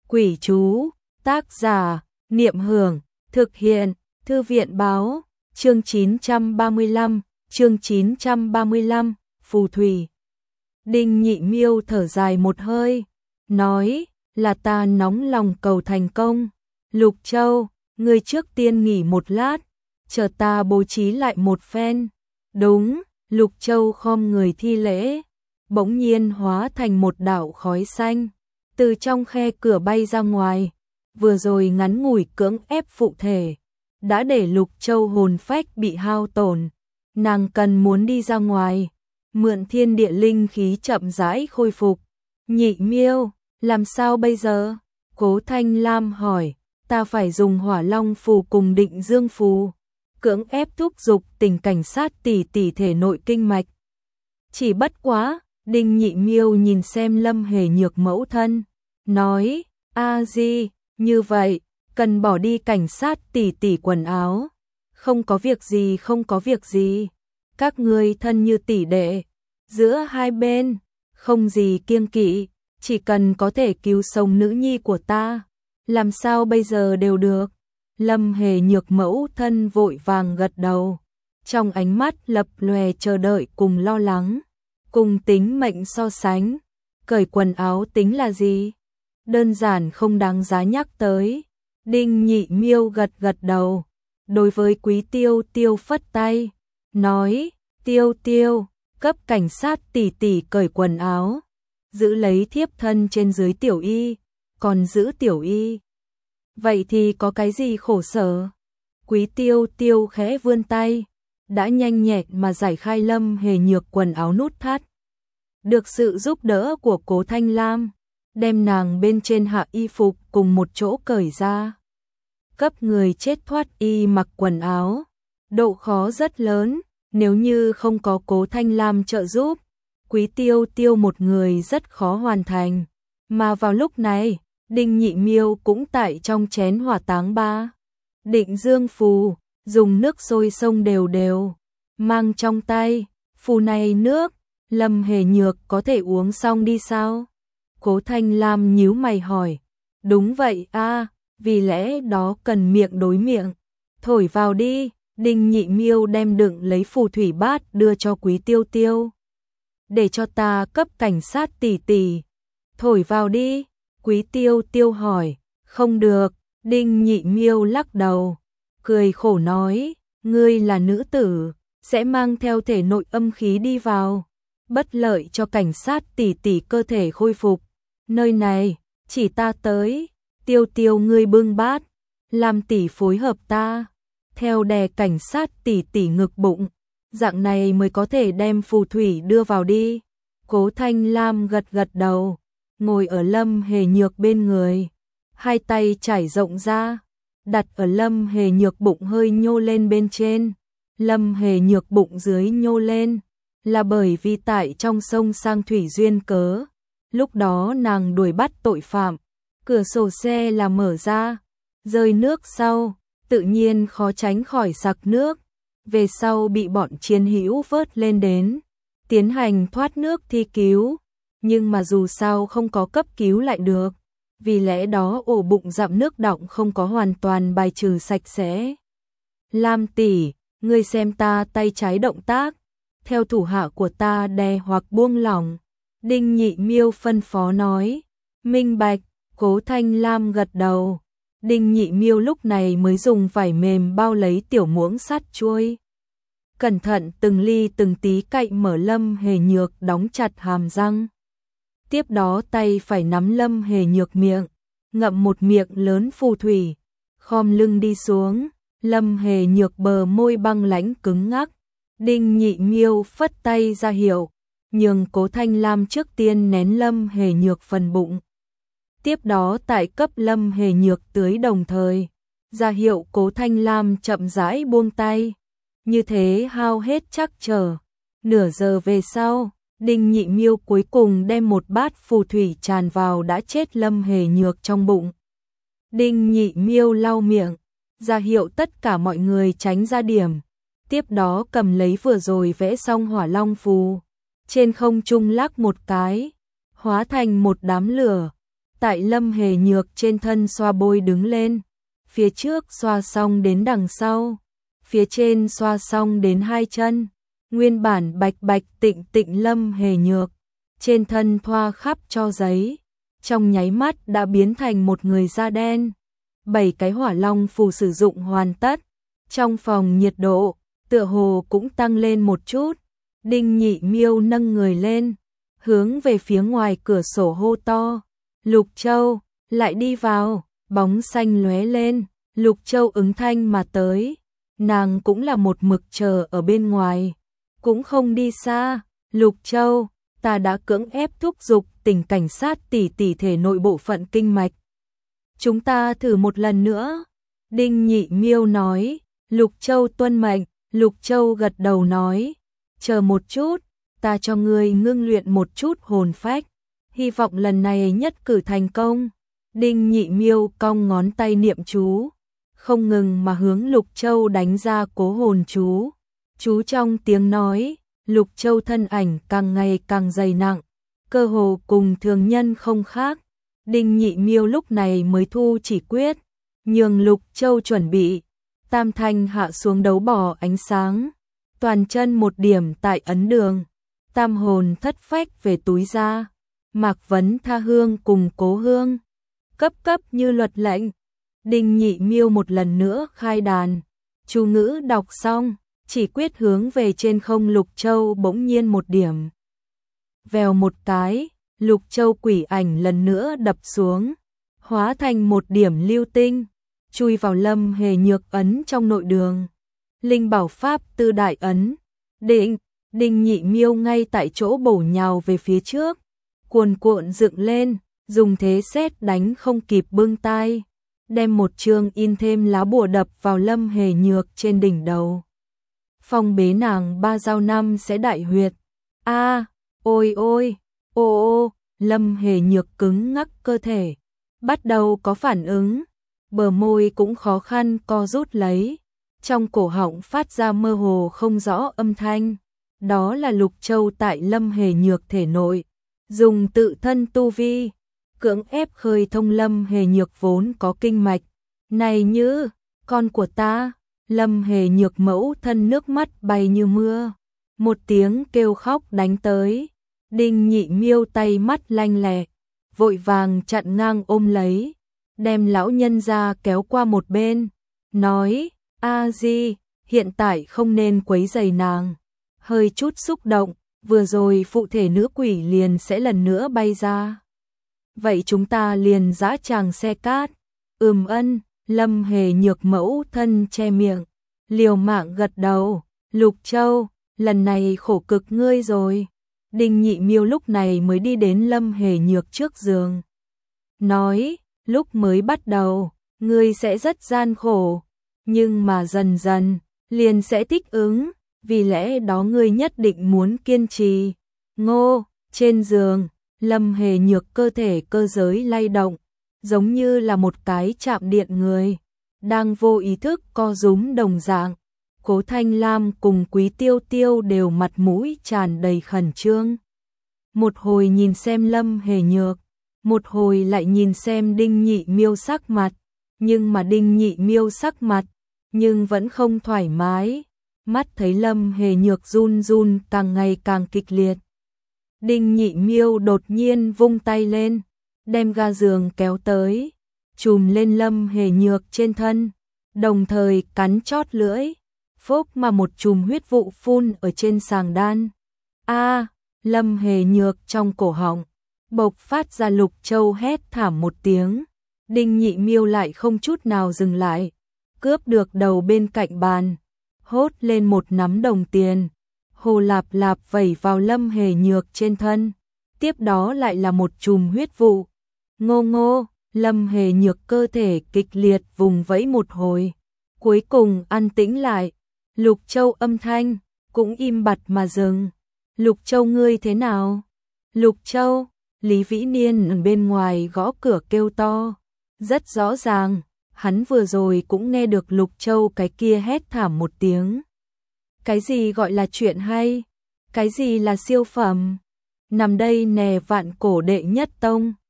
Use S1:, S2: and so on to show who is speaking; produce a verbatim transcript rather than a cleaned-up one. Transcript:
S1: Quỷ chú, tác giả, Niệm Hưởng, thực hiện, Thư viện báo, chương chín trăm ba mươi lăm, chương chín trăm ba mươi lăm, phù thủy. Đinh Nhị Miêu thở dài một hơi, nói, là ta nóng lòng cầu thành công. Lục Châu, ngươi trước tiên nghỉ một lát, chờ ta bố trí lại một phen. Đúng, Lục Châu khom người thi lễ, bỗng nhiên hóa thành một đạo khói xanh, từ trong khe cửa bay ra ngoài. Vừa rồi ngắn ngủi cưỡng ép phụ thể, đã để Lục Châu hồn phách bị hao tổn. Nàng cần muốn đi ra ngoài, mượn thiên địa linh khí chậm rãi khôi phục. Nhị Miêu, làm sao bây giờ? Cố Thanh Lam hỏi. Ta phải dùng Hỏa Long phù cùng Định Dương phù, cưỡng ép thúc giục tình cảnh sát tỷ tỷ thể nội kinh mạch. Chỉ bất quá, Đinh Nhị Miêu nhìn xem Lâm Hề Nhược mẫu thân, nói, a di, như vậy, cần bỏ đi cảnh sát tỷ tỷ quần áo. Không có việc gì, không có việc gì, các ngươi thân như tỷ đệ, giữa hai bên, không gì kiêng kỵ, chỉ cần có thể cứu sống nữ nhi của ta, làm sao bây giờ đều được. Lâm Hề Nhược mẫu thân vội vàng gật đầu, trong ánh mắt lập lòe chờ đợi cùng lo lắng. Cùng tính mệnh so sánh, cởi quần áo tính là gì? Đơn giản không đáng giá nhắc tới. Đinh Nhị Miêu gật gật đầu, đối với Quý Tiêu Tiêu phất tay, nói, Tiêu Tiêu, cấp cảnh sát tỷ tỷ cởi quần áo, giữ lấy thiếp thân trên dưới tiểu y, còn giữ tiểu y. Vậy thì có cái gì khổ sở? Quý Tiêu Tiêu khẽ vươn tay, đã nhanh nhẹn mà giải khai Lâm Hề Nhược quần áo nút thắt. Được sự giúp đỡ của Cố Thanh Lam, đem nàng bên trên hạ y phục cùng một chỗ cởi ra. Cấp người chết thoát y mặc quần áo, độ khó rất lớn, nếu như không có Cố Thanh Lam trợ giúp, Quý Tiêu Tiêu một người rất khó hoàn thành. Mà vào lúc này, Đinh Nhị Miêu cũng tại trong chén hỏa táng ba. Định Dương phù, dùng nước sôi sông đều đều, mang trong tay, phù này nước, Lâm Hề Nhược có thể uống xong đi sao? Cố Thanh Lam nhíu mày hỏi. Đúng vậy a, vì lẽ đó cần miệng đối miệng. Thổi vào đi. Đinh Nhị Miêu đem đựng lấy phù thủy bát đưa cho Quý Tiêu Tiêu. Để cho ta cấp cảnh sát tỷ tỷ. Thổi vào đi. Quý Tiêu Tiêu hỏi. Không được. Đinh Nhị Miêu lắc đầu, cười khổ nói, ngươi là nữ tử, sẽ mang theo thể nội âm khí đi vào, bất lợi cho cảnh sát tỷ tỷ cơ thể khôi phục. Nơi này, chỉ ta tới. Tiêu Tiêu ngươi bưng bát, làm tỷ phối hợp ta, theo đè cảnh sát tỷ tỷ ngực bụng, dạng này mới có thể đem phù thủy đưa vào đi. Cố Thanh Lam gật gật đầu, ngồi ở Lâm Hề Nhược bên người, hai tay trải rộng ra, đặt ở Lâm Hề Nhược bụng hơi nhô lên bên trên. Lâm Hề Nhược bụng dưới nhô lên, là bởi vì tại trong sông Sang Thủy duyên cớ. Lúc đó nàng đuổi bắt tội phạm, cửa sổ xe là mở ra, rơi nước sau, tự nhiên khó tránh khỏi sặc nước. Về sau bị bọn chiến hữu vớt lên đến, tiến hành thoát nước thi cứu, nhưng mà dù sao không có cấp cứu lại được. Vì lẽ đó ổ bụng dặm nước đọng không có hoàn toàn bài trừ sạch sẽ. Lam tỷ, ngươi xem ta tay trái động tác, theo thủ hạ của ta đè hoặc buông lỏng. Đinh Nhị Miêu phân phó nói. Minh bạch. Cố Thanh Lam gật đầu. Đinh Nhị Miêu lúc này mới dùng vải mềm bao lấy tiểu muỗng sắt chuôi, cẩn thận từng ly từng tí cạy mở Lâm Hề Nhược đóng chặt hàm răng. Tiếp đó tay phải nắm Lâm Hề Nhược miệng, ngậm một miệng lớn phù thủy, khom lưng đi xuống. Lâm Hề Nhược bờ môi băng lãnh cứng ngắc. Đinh Nhị Miêu phất tay ra hiệu, nhường Cố Thanh Lam trước tiên nén Lâm Hề Nhược phần bụng. Tiếp đó tại cấp Lâm Hề Nhược tưới đồng thời, ra hiệu Cố Thanh Lam chậm rãi buông tay. Như thế hao hết chắc chờ. Nửa giờ về sau, Đinh Nhị Miêu cuối cùng đem một bát phù thủy tràn vào đã chết Lâm Hề Nhược trong bụng. Đinh Nhị Miêu lau miệng, ra hiệu tất cả mọi người tránh ra điểm. Tiếp đó cầm lấy vừa rồi vẽ xong Hỏa Long phù, trên không trung lắc một cái, hóa thành một đám lửa, tại Lâm Hề Nhược trên thân xoa bôi đứng lên, phía trước xoa xong đến đằng sau, phía trên xoa xong đến hai chân, nguyên bản bạch bạch tịnh tịnh Lâm Hề Nhược, trên thân thoa khắp cho giấy, trong nháy mắt đã biến thành một người da đen. Bảy cái hỏa long phù sử dụng hoàn tất, trong phòng nhiệt độ tựa hồ cũng tăng lên một chút. Đinh Nhị Miêu nâng người lên, hướng về phía ngoài cửa sổ hô to, Lục Châu, lại đi vào, bóng xanh lóe lên, Lục Châu ứng thanh mà tới, nàng cũng là một mực chờ ở bên ngoài, cũng không đi xa. Lục Châu, ta đã cưỡng ép thúc giục Tỉnh cảnh sát tỷ tỷ thể nội bộ phận kinh mạch. Chúng ta thử một lần nữa. Đinh Nhị Miêu nói. Lục Châu tuân mệnh. Lục Châu gật đầu nói, chờ một chút, ta cho ngươi ngưng luyện một chút hồn phách, hy vọng lần này nhất cử thành công. Đinh Nhị Miêu cong ngón tay niệm chú, không ngừng mà hướng Lục Châu đánh ra cố hồn chú. Chú trong tiếng nói, Lục Châu thân ảnh càng ngày càng dày nặng, cơ hồ cùng thường nhân không khác. Đinh Nhị Miêu lúc này mới thu chỉ quyết, nhường Lục Châu chuẩn bị. Tam thanh hạ xuống đấu bỏ ánh sáng, toàn chân một điểm tại ấn đường, tam hồn thất phách về túi ra, Mạc Vấn tha hương cùng cố hương, cấp cấp như luật lệnh. Đinh Nhị Miêu một lần nữa khai đàn, chú ngữ đọc xong, chỉ quyết hướng về trên không. Lục Châu bỗng nhiên một điểm, vèo một cái, Lục Châu quỷ ảnh lần nữa đập xuống, hóa thành một điểm lưu tinh, chui vào Lâm Hề Nhược ấn trong nội đường. Linh bảo pháp tư đại ấn, định, Đinh Nhị Miêu ngay tại chỗ bổ nhào về phía trước, cuồn cuộn dựng lên, dùng thế sét đánh không kịp bưng tay, đem một chương in thêm lá bùa đập vào Lâm Hề Nhược trên đỉnh đầu. Phong bế nàng ba giao năm sẽ đại huyệt. A, ôi ôi, ô ô, Lâm Hề Nhược cứng ngắc cơ thể, bắt đầu có phản ứng. Bờ môi cũng khó khăn co rút lấy, trong cổ họng phát ra mơ hồ không rõ âm thanh, đó là Lục Châu tại Lâm Hề Nhược thể nội, dùng tự thân tu vi, cưỡng ép khơi thông Lâm Hề Nhược vốn có kinh mạch. Này Như, con của ta, Lâm Hề Nhược mẫu thân nước mắt bay như mưa, một tiếng kêu khóc đánh tới. Đinh Nhị Miêu tay mắt lanh lẹ, vội vàng chặn ngang ôm lấy, đem lão nhân ra kéo qua một bên, nói, A Di, hiện tại không nên quấy rầy nàng. Hơi chút xúc động, vừa rồi phụ thể nữ quỷ liền sẽ lần nữa bay ra. Vậy chúng ta liền dã tràng xe cát. Ừm ân, Lâm Hề Nhược mẫu thân che miệng, liều mạng gật đầu. Lục Châu, lần này khổ cực ngươi rồi. Đinh Nhị Miêu lúc này mới đi đến Lâm Hề Nhược trước giường, nói, lúc mới bắt đầu, ngươi sẽ rất gian khổ, nhưng mà dần dần, liền sẽ thích ứng, vì lẽ đó ngươi nhất định muốn kiên trì. Ngô, trên giường, Lâm Hề Nhược cơ thể cơ giới lay động, giống như là một cái chạm điện người, đang vô ý thức co rúm đồng dạng. Cố Thanh Lam cùng Quý Tiêu Tiêu đều mặt mũi tràn đầy khẩn trương. Một hồi nhìn xem Lâm Hề Nhược, một hồi lại nhìn xem Đinh Nhị Miêu sắc mặt, nhưng mà Đinh Nhị Miêu sắc mặt, nhưng vẫn không thoải mái, mắt thấy Lâm Hề Nhược run run càng ngày càng kịch liệt. Đinh Nhị Miêu đột nhiên vung tay lên, đem ga giường kéo tới, chùm lên Lâm Hề Nhược trên thân, đồng thời cắn chót lưỡi, phốc mà một chùm huyết vụ phun ở trên sàng đan. A, Lâm Hề Nhược trong cổ họng bộc phát ra. Lục Châu hét thảm một tiếng, Đinh Nhị Miêu lại không chút nào dừng lại, cướp được đầu bên cạnh bàn, hốt lên một nắm đồng tiền, hồ lạp lạp vẩy vào Lâm Hề Nhược trên thân, tiếp đó lại là một chùm huyết vụ. Ngô ngô, Lâm Hề Nhược cơ thể kịch liệt vùng vẫy một hồi, cuối cùng an tĩnh lại. Lục Châu âm thanh cũng im bặt mà dừng. Lục Châu ngươi thế nào? Lục Châu, Lý Vĩ Niên ở bên ngoài gõ cửa kêu to. Rất rõ ràng, hắn vừa rồi cũng nghe được Lục Châu cái kia hét thảm một tiếng. Cái gì gọi là chuyện hay? Cái gì là siêu phẩm? Nằm đây nè vạn cổ đệ nhất tông.